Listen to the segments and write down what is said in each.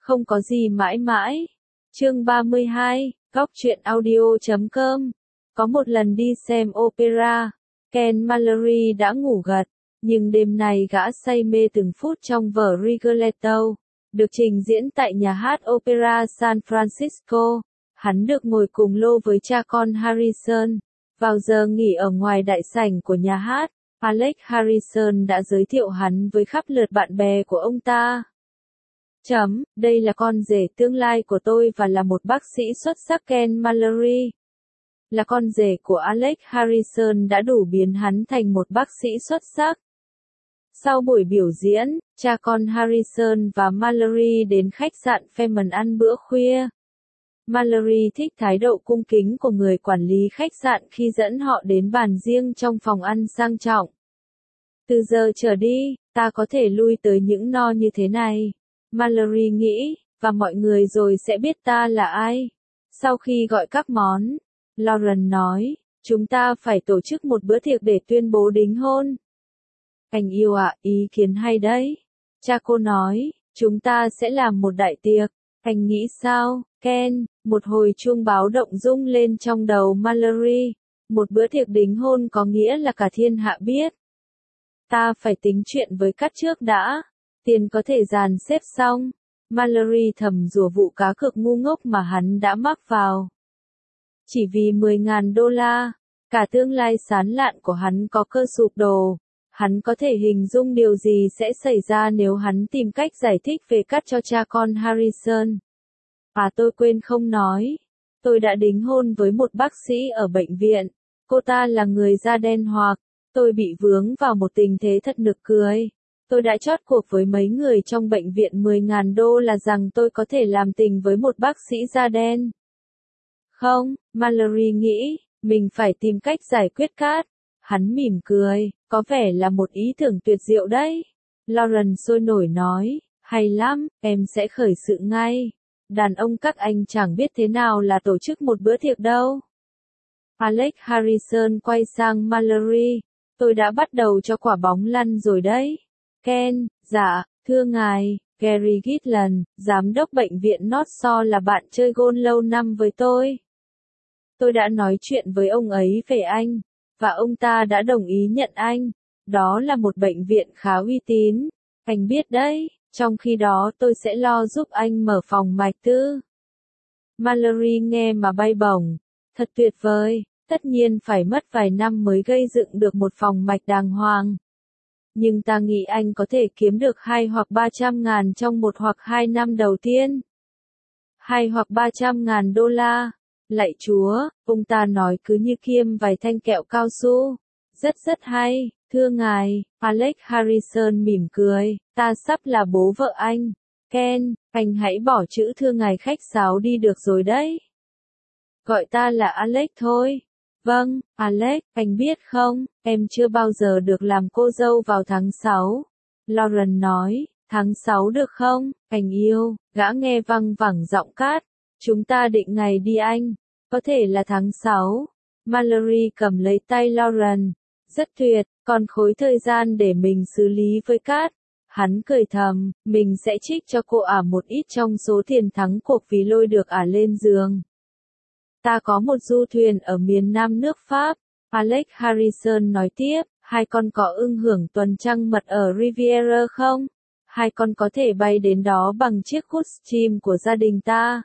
Không có gì mãi mãi. Chương 32, Góc truyện audio.com. Có một lần đi xem opera, Ken Mallory đã ngủ gật, nhưng đêm nay gã say mê từng phút trong vở Rigoletto, được trình diễn tại nhà hát Opera San Francisco. Hắn được ngồi cùng lô với cha con Harrison. Vào giờ nghỉ ở ngoài đại sảnh của nhà hát, Alex Harrison đã giới thiệu hắn với khắp lượt bạn bè của ông ta. Đây là con rể tương lai của tôi và là một bác sĩ xuất sắc. Ken Mallory là con rể của Alex Harrison đã đủ biến hắn thành một bác sĩ xuất sắc. Sau buổi biểu diễn, cha con Harrison và Mallory đến khách sạn Fairmont ăn bữa khuya. Mallory thích thái độ cung kính của người quản lý khách sạn khi dẫn họ đến bàn riêng trong phòng ăn sang trọng. Từ giờ trở đi, ta có thể lui tới những no như thế này, Mallory nghĩ, và mọi người rồi sẽ biết ta là ai. Sau khi gọi các món, Lauren nói, chúng ta phải tổ chức một bữa tiệc để tuyên bố đính hôn. Anh yêu ạ, ý kiến hay đấy. Cha cô nói, chúng ta sẽ làm một đại tiệc. Anh nghĩ sao, Ken? Một hồi chuông báo động rung lên trong đầu Mallory. Một bữa tiệc đính hôn có nghĩa là cả thiên hạ biết. Ta phải tính chuyện với Cát trước đã. Tiền có thể dàn xếp xong. Mallory thầm rủa vụ cá cược ngu ngốc mà hắn đã mắc vào. Chỉ vì $10,000, cả tương lai sáng lạn của hắn có cơ sụp đổ. Hắn có thể hình dung điều gì sẽ xảy ra nếu hắn tìm cách giải thích về Cát cho cha con Harrison. Tôi quên không nói. Tôi đã đính hôn với một bác sĩ ở bệnh viện. Cô ta là người da đen hoặc. Tôi bị vướng vào một tình thế thật nực cười. Tôi đã chót cuộc với mấy người trong bệnh viện $10,000 là rằng tôi có thể làm tình với một bác sĩ da đen. Không, Mallory nghĩ, mình phải tìm cách giải quyết Cát. Hắn mỉm cười, có vẻ là một ý tưởng tuyệt diệu đấy. Lauren sôi nổi nói, hay lắm, em sẽ khởi sự ngay. Đàn ông các anh chẳng biết thế nào là tổ chức một bữa tiệc đâu. Alex Harrison quay sang Mallory, tôi đã bắt đầu cho quả bóng lăn rồi đấy. Ken, dạ, thưa ngài, Gary Gitland, giám đốc bệnh viện North Shore là bạn chơi golf lâu năm với tôi. Tôi đã nói chuyện với ông ấy về anh, và ông ta đã đồng ý nhận anh. Đó là một bệnh viện khá uy tín. Anh biết đấy, trong khi đó tôi sẽ lo giúp anh mở phòng mạch tư. Mallory nghe mà bay bổng. Thật tuyệt vời, tất nhiên phải mất vài năm mới gây dựng được một phòng mạch đàng hoàng. Nhưng ta nghĩ anh có thể kiếm được 2 hoặc 300 ngàn trong 1 hoặc 2 năm đầu tiên. 2 hoặc 300 ngàn đô la. Lạy Chúa, ông ta nói cứ như kiêm vài thanh kẹo cao su. Rất hay, thưa ngài, Alex Harrison mỉm cười, ta sắp là bố vợ anh. Ken, anh hãy bỏ chữ thưa ngài khách sáo đi được rồi đấy. Gọi ta là Alex thôi. Vâng, Alex, anh biết không, em chưa bao giờ được làm cô dâu vào tháng 6. Lauren nói, tháng 6 được không, anh yêu, gã nghe văng vẳng giọng Cát. Chúng ta định ngày đi anh, có thể là tháng 6. Mallory cầm lấy tay Lauren. Rất tuyệt, còn khối thời gian để mình xử lý với Cát. Hắn cười thầm, mình sẽ trích cho cô một ít trong số tiền thắng cuộc vì lôi được lên giường. Ta có một du thuyền ở miền nam nước Pháp. Alex Harrison nói tiếp, hai con có ưng hưởng tuần trăng mật ở Riviera không? Hai con có thể bay đến đó bằng chiếc Gulfstream của gia đình ta.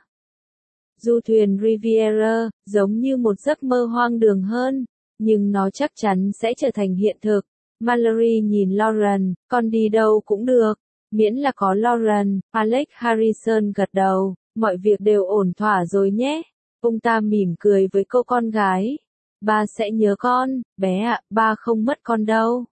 Du thuyền Riviera, giống như một giấc mơ hoang đường hơn, nhưng nó chắc chắn sẽ trở thành hiện thực. Mallory nhìn Lauren, con đi đâu cũng được, miễn là có Lauren. Alex Harrison gật đầu, mọi việc đều ổn thỏa rồi nhé. Ông ta mỉm cười với cô con gái. Ba sẽ nhớ con, bé ạ, ba không mất con đâu.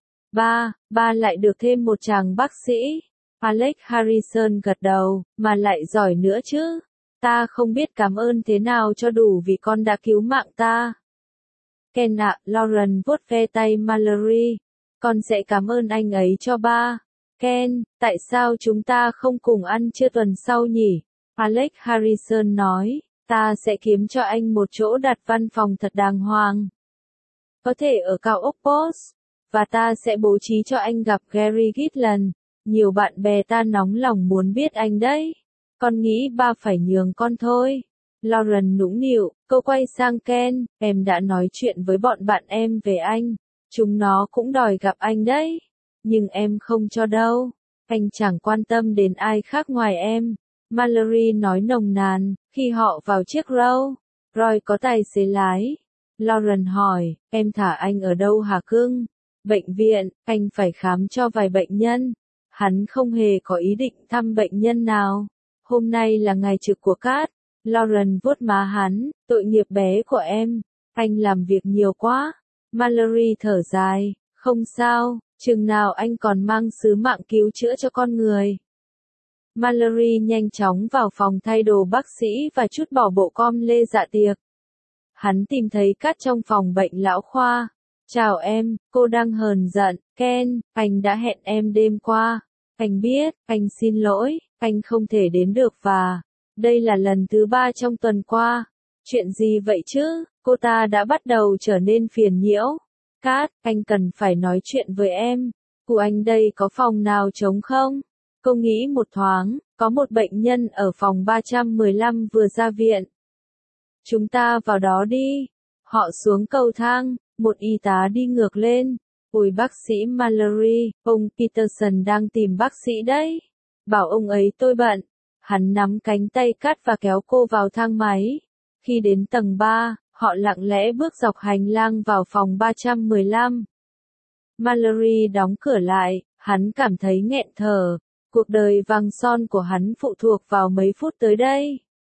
Ba lại được thêm một chàng bác sĩ. Alex Harrison gật đầu, mà lại giỏi nữa chứ. Ta không biết cảm ơn thế nào cho đủ vì con đã cứu mạng ta. Ken ạ, Lauren vuốt ve tay Mallory. Con sẽ cảm ơn anh ấy cho ba. Ken, tại sao chúng ta không cùng ăn trưa tuần sau nhỉ? Alex Harrison nói, ta sẽ kiếm cho anh một chỗ đặt văn phòng thật đàng hoàng. Có thể ở cao ốc Post. Và ta sẽ bố trí cho anh gặp Gary Gitland. Nhiều bạn bè ta nóng lòng muốn biết anh đấy. Con nghĩ ba phải nhường con thôi. Lauren nũng nịu, cô quay sang Ken, em đã nói chuyện với bọn bạn em về anh. Chúng nó cũng đòi gặp anh đấy. Nhưng em không cho đâu. Anh chẳng quan tâm đến ai khác ngoài em. Mallory nói nồng nàn, khi họ vào chiếc Rolls Royce có tài xế lái. Lauren hỏi, em thả anh ở đâu hả cưng? Bệnh viện, anh phải khám cho vài bệnh nhân. Hắn không hề có ý định thăm bệnh nhân nào. Hôm nay là ngày trực của Kat. Lauren vuốt má hắn, tội nghiệp bé của em. Anh làm việc nhiều quá. Mallory thở dài, không sao, chừng nào anh còn mang sứ mạng cứu chữa cho con người. Mallory nhanh chóng vào phòng thay đồ bác sĩ và trút bỏ bộ com lê dạ tiệc. Hắn tìm thấy Kat trong phòng bệnh lão khoa. Chào em, cô đang hờn giận. Ken, anh đã hẹn em đêm qua. Anh biết, anh xin lỗi, anh không thể đến được và đây là lần thứ 3 trong tuần qua. Chuyện gì vậy chứ? Cô ta đã bắt đầu trở nên phiền nhiễu. Kat, anh cần phải nói chuyện với em. Của anh đây có phòng nào trống không? Cô nghĩ một thoáng, có một bệnh nhân ở phòng 315 vừa ra viện. Chúng ta vào đó đi. Họ xuống cầu thang, một y tá đi ngược lên. Ôi bác sĩ Mallory, ông Peterson đang tìm bác sĩ đấy. Bảo ông ấy tôi bận. Hắn nắm cánh tay Kat và kéo cô vào thang máy. Khi đến tầng 3, họ lặng lẽ bước dọc hành lang vào phòng 315. Mallory đóng cửa lại, hắn cảm thấy nghẹn thở. Cuộc đời vàng son của hắn phụ thuộc vào mấy phút tới đây.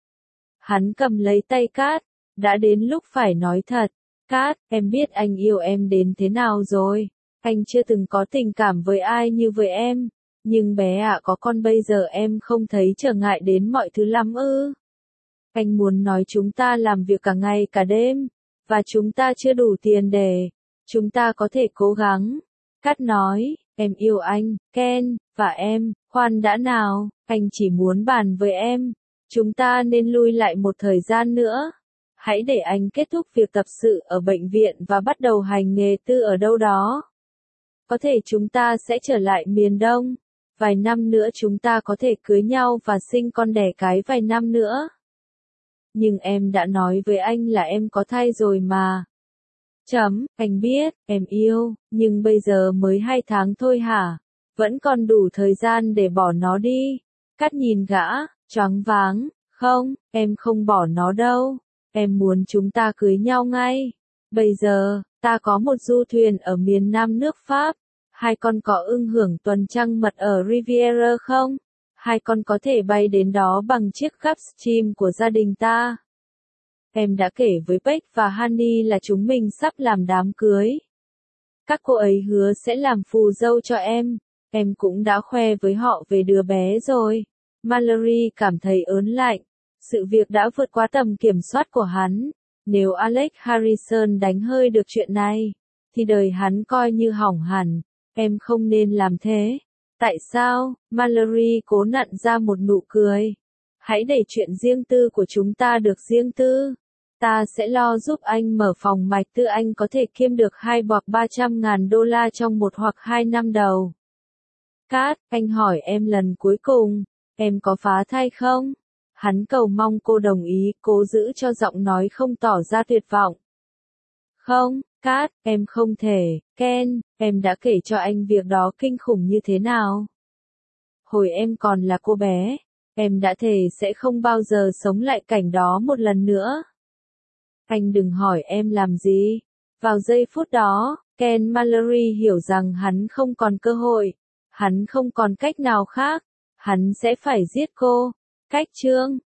Hắn cầm lấy tay Kat. Đã đến lúc phải nói thật. Kat, em biết anh yêu em đến thế nào rồi. Anh chưa từng có tình cảm với ai như với em. Nhưng bé ạ, có con bây giờ em không thấy trở ngại đến mọi thứ lắm ư? Anh muốn nói chúng ta làm việc cả ngày cả đêm. Và chúng ta chưa đủ tiền để. Chúng ta có thể cố gắng. Kat nói, em yêu anh, Ken, và em, khoan đã nào, anh chỉ muốn bàn với em. Chúng ta nên lui lại một thời gian nữa. Hãy để anh kết thúc việc tập sự ở bệnh viện và bắt đầu hành nghề tư ở đâu đó. Có thể chúng ta sẽ trở lại miền Đông. Vài năm nữa chúng ta có thể cưới nhau và sinh con đẻ cái vài năm nữa. Nhưng em đã nói với anh là em có thai rồi mà. Anh biết, em yêu, nhưng bây giờ mới 2 tháng thôi hả? Vẫn còn đủ thời gian để bỏ nó đi. Kat nhìn gã, choáng váng, không, em không bỏ nó đâu. Em muốn chúng ta cưới nhau ngay. Bây giờ, ta có một du thuyền ở miền Nam nước Pháp. Hai con có ưng hưởng tuần trăng mật ở Riviera không? Hai con có thể bay đến đó bằng chiếc Gulfstream của gia đình ta. Em đã kể với Beck và Honey là chúng mình sắp làm đám cưới. Các cô ấy hứa sẽ làm phù dâu cho em. Em cũng đã khoe với họ về đứa bé rồi. Mallory cảm thấy ớn lạnh. Sự việc đã vượt qua tầm kiểm soát của hắn. Nếu Alex Harrison đánh hơi được chuyện này, thì đời hắn coi như hỏng hẳn. Em không nên làm thế. Tại sao? Mallory cố nặn ra một nụ cười. Hãy để chuyện riêng tư của chúng ta được riêng tư. Ta sẽ lo giúp anh mở phòng mạch tư, anh có thể kiếm được 2 hoặc 300.000 đô la trong 1 hoặc 2 năm đầu. Kat, anh hỏi em lần cuối cùng, em có phá thai không? Hắn cầu mong cô đồng ý, cố giữ cho giọng nói không tỏ ra tuyệt vọng. Không, Kat, em không thể. Ken, em đã kể cho anh việc đó kinh khủng như thế nào. Hồi em còn là cô bé, em đã thề sẽ không bao giờ sống lại cảnh đó một lần nữa. Anh đừng hỏi em làm gì. Vào giây phút đó, Ken Mallory hiểu rằng hắn không còn cơ hội. Hắn không còn cách nào khác. Hắn sẽ phải giết cô. Cách chương